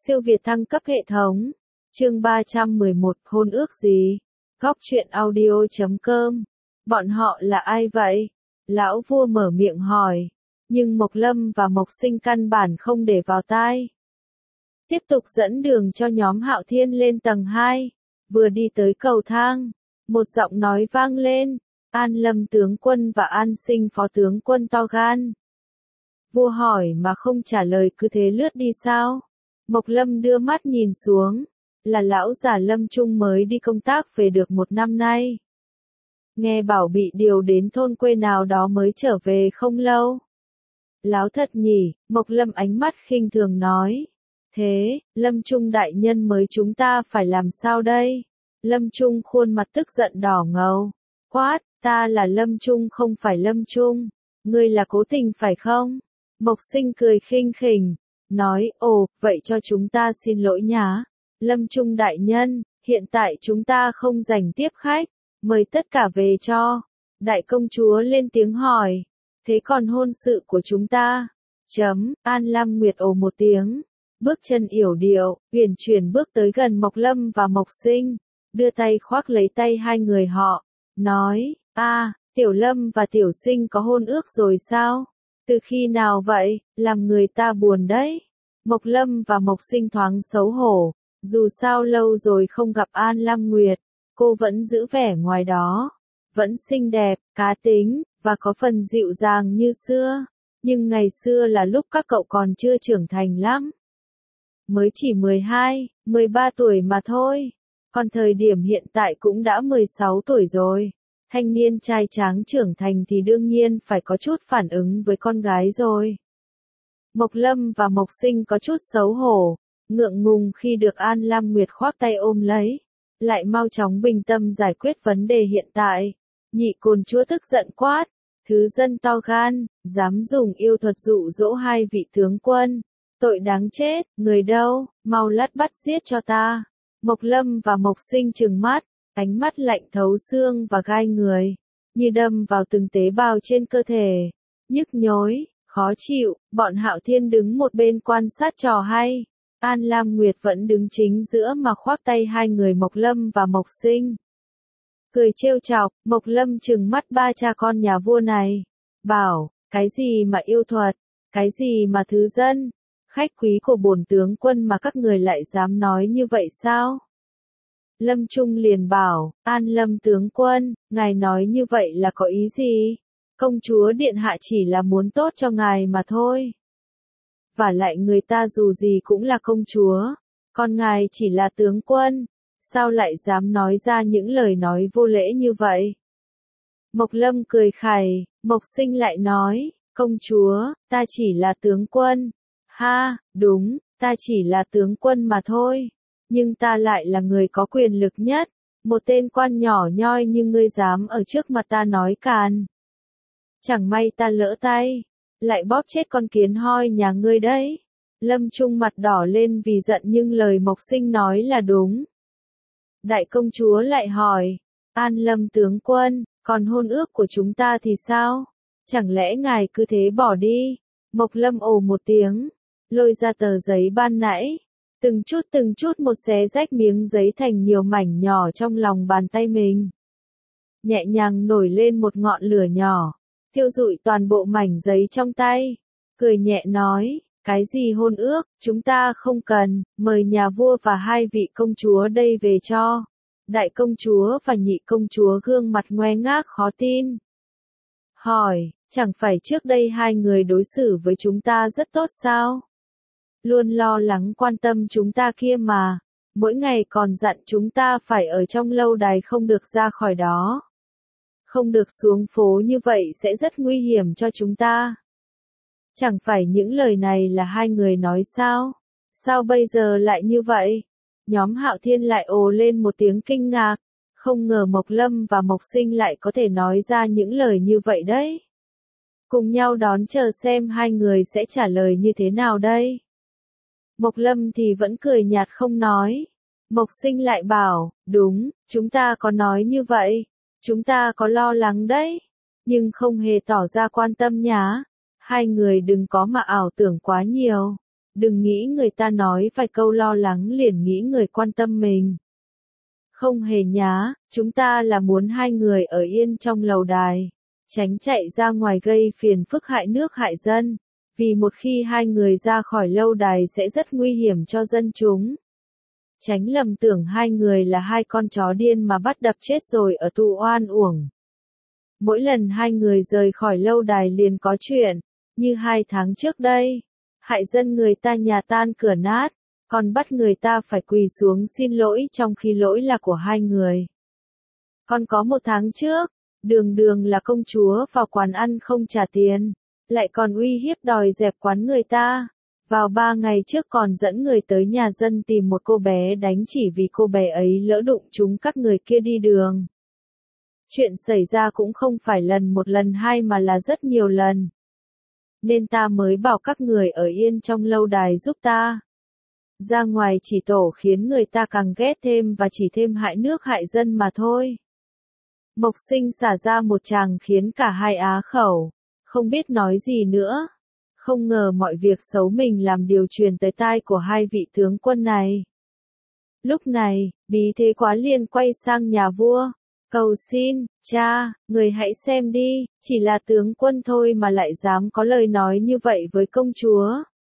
Siêu việt thăng cấp hệ thống. Chương 311, hôn ước gì? Góc truyện audio.com. Bọn họ là ai vậy? Lão vua mở miệng hỏi. Nhưng Mộc Lâm và Mộc Sinh căn bản không để vào tai. Tiếp tục dẫn đường cho nhóm Hạo Thiên lên tầng 2. Vừa đi tới cầu thang, một giọng nói vang lên. An Lâm tướng quân và An Sinh phó tướng quân to gan. Vua hỏi mà không trả lời, cứ thế lướt đi sao? Mộc Lâm đưa mắt nhìn xuống. Là lão già Lâm Trung mới đi công tác về được 1 năm nay. Nghe bảo bị điều đến thôn quê nào đó mới trở về không lâu. Láo thật nhỉ, Mộc Lâm ánh mắt khinh thường nói. Thế, Lâm Trung đại nhân mới chúng ta phải làm sao đây? Lâm Trung khuôn mặt tức giận đỏ ngầu. Quát, ta là Lâm Trung không phải Lâm Trung. Ngươi là cố tình phải không? Mộc Sinh cười khinh khỉnh. Nói, ồ, vậy cho chúng ta xin lỗi nhá. Lâm Trung đại nhân, hiện tại chúng ta không rảnh tiếp khách. Mời tất cả về cho. Đại công chúa lên tiếng hỏi. Thế còn hôn sự của chúng ta? An Lam Nguyệt ồ một tiếng. Bước chân yểu điệu, uyển chuyển bước tới gần Mộc Lâm và Mộc Sinh. Đưa tay khoác lấy tay hai người họ. Nói, Tiểu Lâm và Tiểu Sinh có hôn ước rồi sao? Từ khi nào vậy? Làm người ta buồn đấy. Mộc Lâm và Mộc Sinh thoáng xấu hổ. Dù sao lâu rồi không gặp An Lam Nguyệt, cô vẫn giữ vẻ ngoài đó. Vẫn xinh đẹp, cá tính, và có phần dịu dàng như xưa. Nhưng ngày xưa là lúc các cậu còn chưa trưởng thành lắm. Mới chỉ 12, 13 tuổi mà thôi. Còn thời điểm hiện tại cũng đã 16 tuổi rồi. Thanh niên trai tráng trưởng thành thì đương nhiên phải có chút phản ứng với con gái rồi. Mộc Lâm và Mộc Sinh có chút xấu hổ, ngượng ngùng khi được An Lam Nguyệt khoác tay ôm lấy. Lại mau chóng bình tâm giải quyết vấn đề hiện tại. Nhị cồn chúa tức giận quát. Thứ dân to gan, dám dùng yêu thuật dụ dỗ hai vị tướng quân. Tội đáng chết, người đâu, mau lát bắt giết cho ta. Mộc Lâm và Mộc Sinh trừng mắt, ánh mắt lạnh thấu xương và gai người, như đâm vào từng tế bào trên cơ thể. Nhức nhối, khó chịu, bọn Hạo Thiên đứng một bên quan sát trò hay. An Lam Nguyệt vẫn đứng chính giữa mà khoác tay hai người Mộc Lâm và Mộc Sinh. Cười trêu chọc, Mộc Lâm trừng mắt ba cha con nhà vua này. Bảo, cái gì mà yêu thuật, cái gì mà thứ dân, khách quý của bổn tướng quân mà các người lại dám nói như vậy sao? Lâm Trung liền bảo, An Lâm tướng quân, ngài nói như vậy là có ý gì? Công chúa điện hạ chỉ là muốn tốt cho ngài mà thôi. Vả lại người ta dù gì cũng là công chúa, còn ngài chỉ là tướng quân, sao lại dám nói ra những lời nói vô lễ như vậy? Mộc Lâm cười khẩy, Mộc Sinh lại nói, công chúa, ta chỉ là tướng quân. Ha, đúng, ta chỉ là tướng quân mà thôi. Nhưng ta lại là người có quyền lực nhất. Một tên quan nhỏ nhoi như ngươi dám ở trước mặt ta nói càn. Chẳng may ta lỡ tay, lại bóp chết con kiến hoi nhà ngươi đấy. Lâm Trung mặt đỏ lên vì giận nhưng lời Mộc Sinh nói là đúng. Đại công chúa lại hỏi, An Lâm tướng quân, còn hôn ước của chúng ta thì sao? Chẳng lẽ ngài cứ thế bỏ đi? Mộc Lâm ồ một tiếng, lôi ra tờ giấy ban nãy. Từng chút một xé rách miếng giấy thành nhiều mảnh nhỏ trong lòng bàn tay mình. Nhẹ nhàng nổi lên một ngọn lửa nhỏ, thiêu rụi toàn bộ mảnh giấy trong tay. Cười nhẹ nói, cái gì hôn ước, chúng ta không cần, mời nhà vua và hai vị công chúa đây về cho. Đại công chúa và nhị công chúa gương mặt ngoe ngác khó tin. Hỏi, chẳng phải trước đây hai người đối xử với chúng ta rất tốt sao? Luôn lo lắng quan tâm chúng ta kia mà, mỗi ngày còn dặn chúng ta phải ở trong lâu đài không được ra khỏi đó. Không được xuống phố như vậy sẽ rất nguy hiểm cho chúng ta. Chẳng phải những lời này là hai người nói sao? Sao bây giờ lại như vậy? Nhóm Hạo Thiên lại ồ lên một tiếng kinh ngạc, không ngờ Mộc Lâm và Mộc Sinh lại có thể nói ra những lời như vậy đấy. Cùng nhau đón chờ xem hai người sẽ trả lời như thế nào đây. Mộc Lâm thì vẫn cười nhạt không nói. Mộc Sinh lại bảo, đúng, chúng ta có nói như vậy. Chúng ta có lo lắng đấy. Nhưng không hề tỏ ra quan tâm nhá. Hai người đừng có mà ảo tưởng quá nhiều. Đừng nghĩ người ta nói vài câu lo lắng liền nghĩ người quan tâm mình. Không hề nhá, chúng ta là muốn hai người ở yên trong lầu đài, tránh chạy ra ngoài gây phiền phức hại nước hại dân, vì một khi hai người ra khỏi lâu đài sẽ rất nguy hiểm cho dân chúng. Tránh lầm tưởng hai người là hai con chó điên mà bắt đập chết rồi ở tù oan uổng. Mỗi lần hai người rời khỏi lâu đài liền có chuyện, như 2 tháng trước đây, hại dân người ta nhà tan cửa nát, còn bắt người ta phải quỳ xuống xin lỗi trong khi lỗi là của hai người. Còn có 1 tháng trước, đường đường là công chúa vào quán ăn không trả tiền, lại còn uy hiếp đòi dẹp quán người ta. Vào 3 ngày trước còn dẫn người tới nhà dân tìm một cô bé đánh chỉ vì cô bé ấy lỡ đụng trúng các người kia đi đường. Chuyện xảy ra cũng không phải lần 1 lần 2 mà là rất nhiều lần. Nên ta mới bảo các người ở yên trong lâu đài giúp ta. Ra ngoài chỉ tổ khiến người ta càng ghét thêm và chỉ thêm hại nước hại dân mà thôi. Mộc Sinh xả ra một tràng khiến cả hai á khẩu, không biết nói gì nữa. Không ngờ mọi việc xấu mình làm điều truyền tới tai của hai vị tướng quân này. Lúc này, Bí Thế Quá liền quay sang nhà vua, cầu xin, cha, người hãy xem đi, chỉ là tướng quân thôi mà lại dám có lời nói như vậy với công chúa.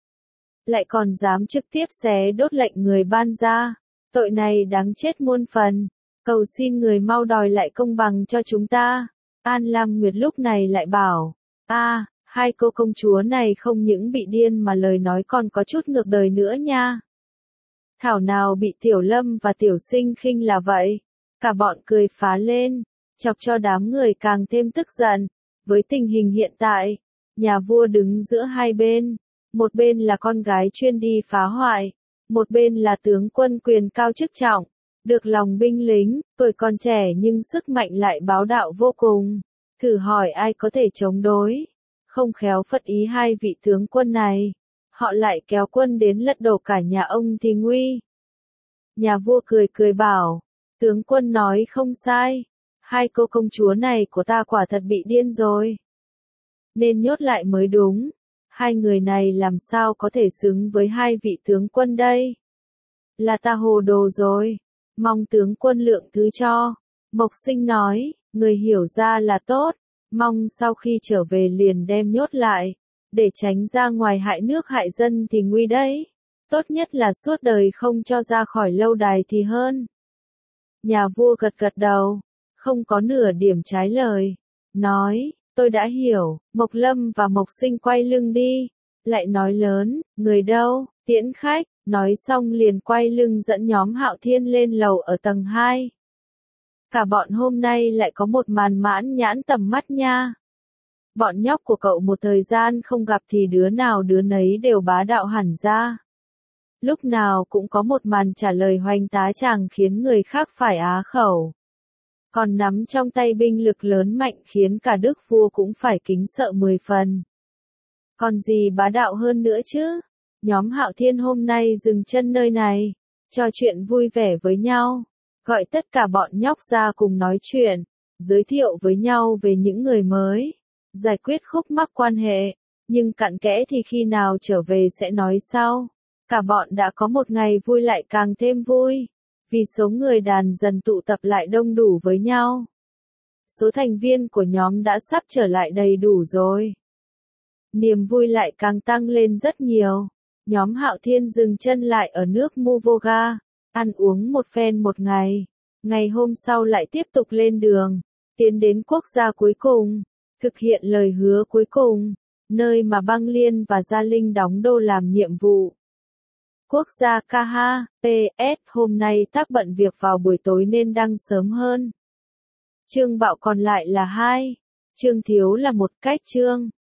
Lại còn dám trực tiếp xé đốt lệnh người ban ra, tội này đáng chết muôn phần, cầu xin người mau đòi lại công bằng cho chúng ta. An Lam Nguyệt lúc này lại bảo, hai cô công chúa này không những bị điên mà lời nói còn có chút ngược đời nữa nha. Thảo nào bị Tiểu Lâm và Tiểu Sinh khinh là vậy. Cả bọn cười phá lên, chọc cho đám người càng thêm tức giận. Với tình hình hiện tại, nhà vua đứng giữa hai bên. Một bên là con gái chuyên đi phá hoại, một bên là tướng quân quyền cao chức trọng, được lòng binh lính, tuổi còn trẻ nhưng sức mạnh lại bá đạo vô cùng. Thử hỏi ai có thể chống đối. Không khéo phật ý hai vị tướng quân này, họ lại kéo quân đến lật đổ cả nhà ông thì nguy. Nhà vua cười cười bảo, tướng quân nói không sai, hai cô công chúa này của ta quả thật bị điên rồi. Nên nhốt lại mới đúng, hai người này làm sao có thể xứng với hai vị tướng quân đây? Là ta hồ đồ rồi, mong tướng quân lượng thứ cho. Mộc Sinh nói, người hiểu ra là tốt. Mong sau khi trở về liền đem nhốt lại, để tránh ra ngoài hại nước hại dân thì nguy đấy. Tốt nhất là suốt đời không cho ra khỏi lâu đài thì hơn. Nhà vua gật gật đầu, không có nửa điểm trái lời. Nói, tôi đã hiểu. Mộc Lâm và Mộc Sinh quay lưng đi. Lại nói lớn, người đâu, tiễn khách. Nói xong liền quay lưng dẫn nhóm Hạo Thiên lên lầu ở tầng 2. Cả bọn hôm nay lại có một màn mãn nhãn tầm mắt nha. Bọn nhóc của cậu một thời gian không gặp thì đứa nào đứa nấy đều bá đạo hẳn ra. Lúc nào cũng có một màn trả lời hoành tá tràng khiến người khác phải á khẩu. Còn nắm trong tay binh lực lớn mạnh khiến cả đức vua cũng phải kính sợ 10 phần. Còn gì bá đạo hơn nữa chứ? Nhóm Hạo Thiên hôm nay dừng chân nơi này, trò chuyện vui vẻ với nhau. Gọi tất cả bọn nhóc ra cùng nói chuyện, giới thiệu với nhau về những người mới, giải quyết khúc mắc quan hệ, nhưng cặn kẽ thì khi nào trở về sẽ nói sau. Cả bọn đã có một ngày vui lại càng thêm vui, vì số người đàn dần tụ tập lại đông đủ với nhau. Số thành viên của nhóm đã sắp trở lại đầy đủ rồi. Niềm vui lại càng tăng lên rất nhiều. Nhóm Hạo Thiên dừng chân lại ở nước Muvoga. Ăn uống một phen một ngày. Ngày hôm sau lại tiếp tục lên đường, tiến đến quốc gia cuối cùng, thực hiện lời hứa cuối cùng, nơi mà Băng Liên và Gia Linh đóng đô làm nhiệm vụ. Quốc gia Kaha, PS, hôm nay tác bận việc vào buổi tối nên đăng sớm hơn. Chương Bạo còn lại là 2, chương Thiếu là một cách chương.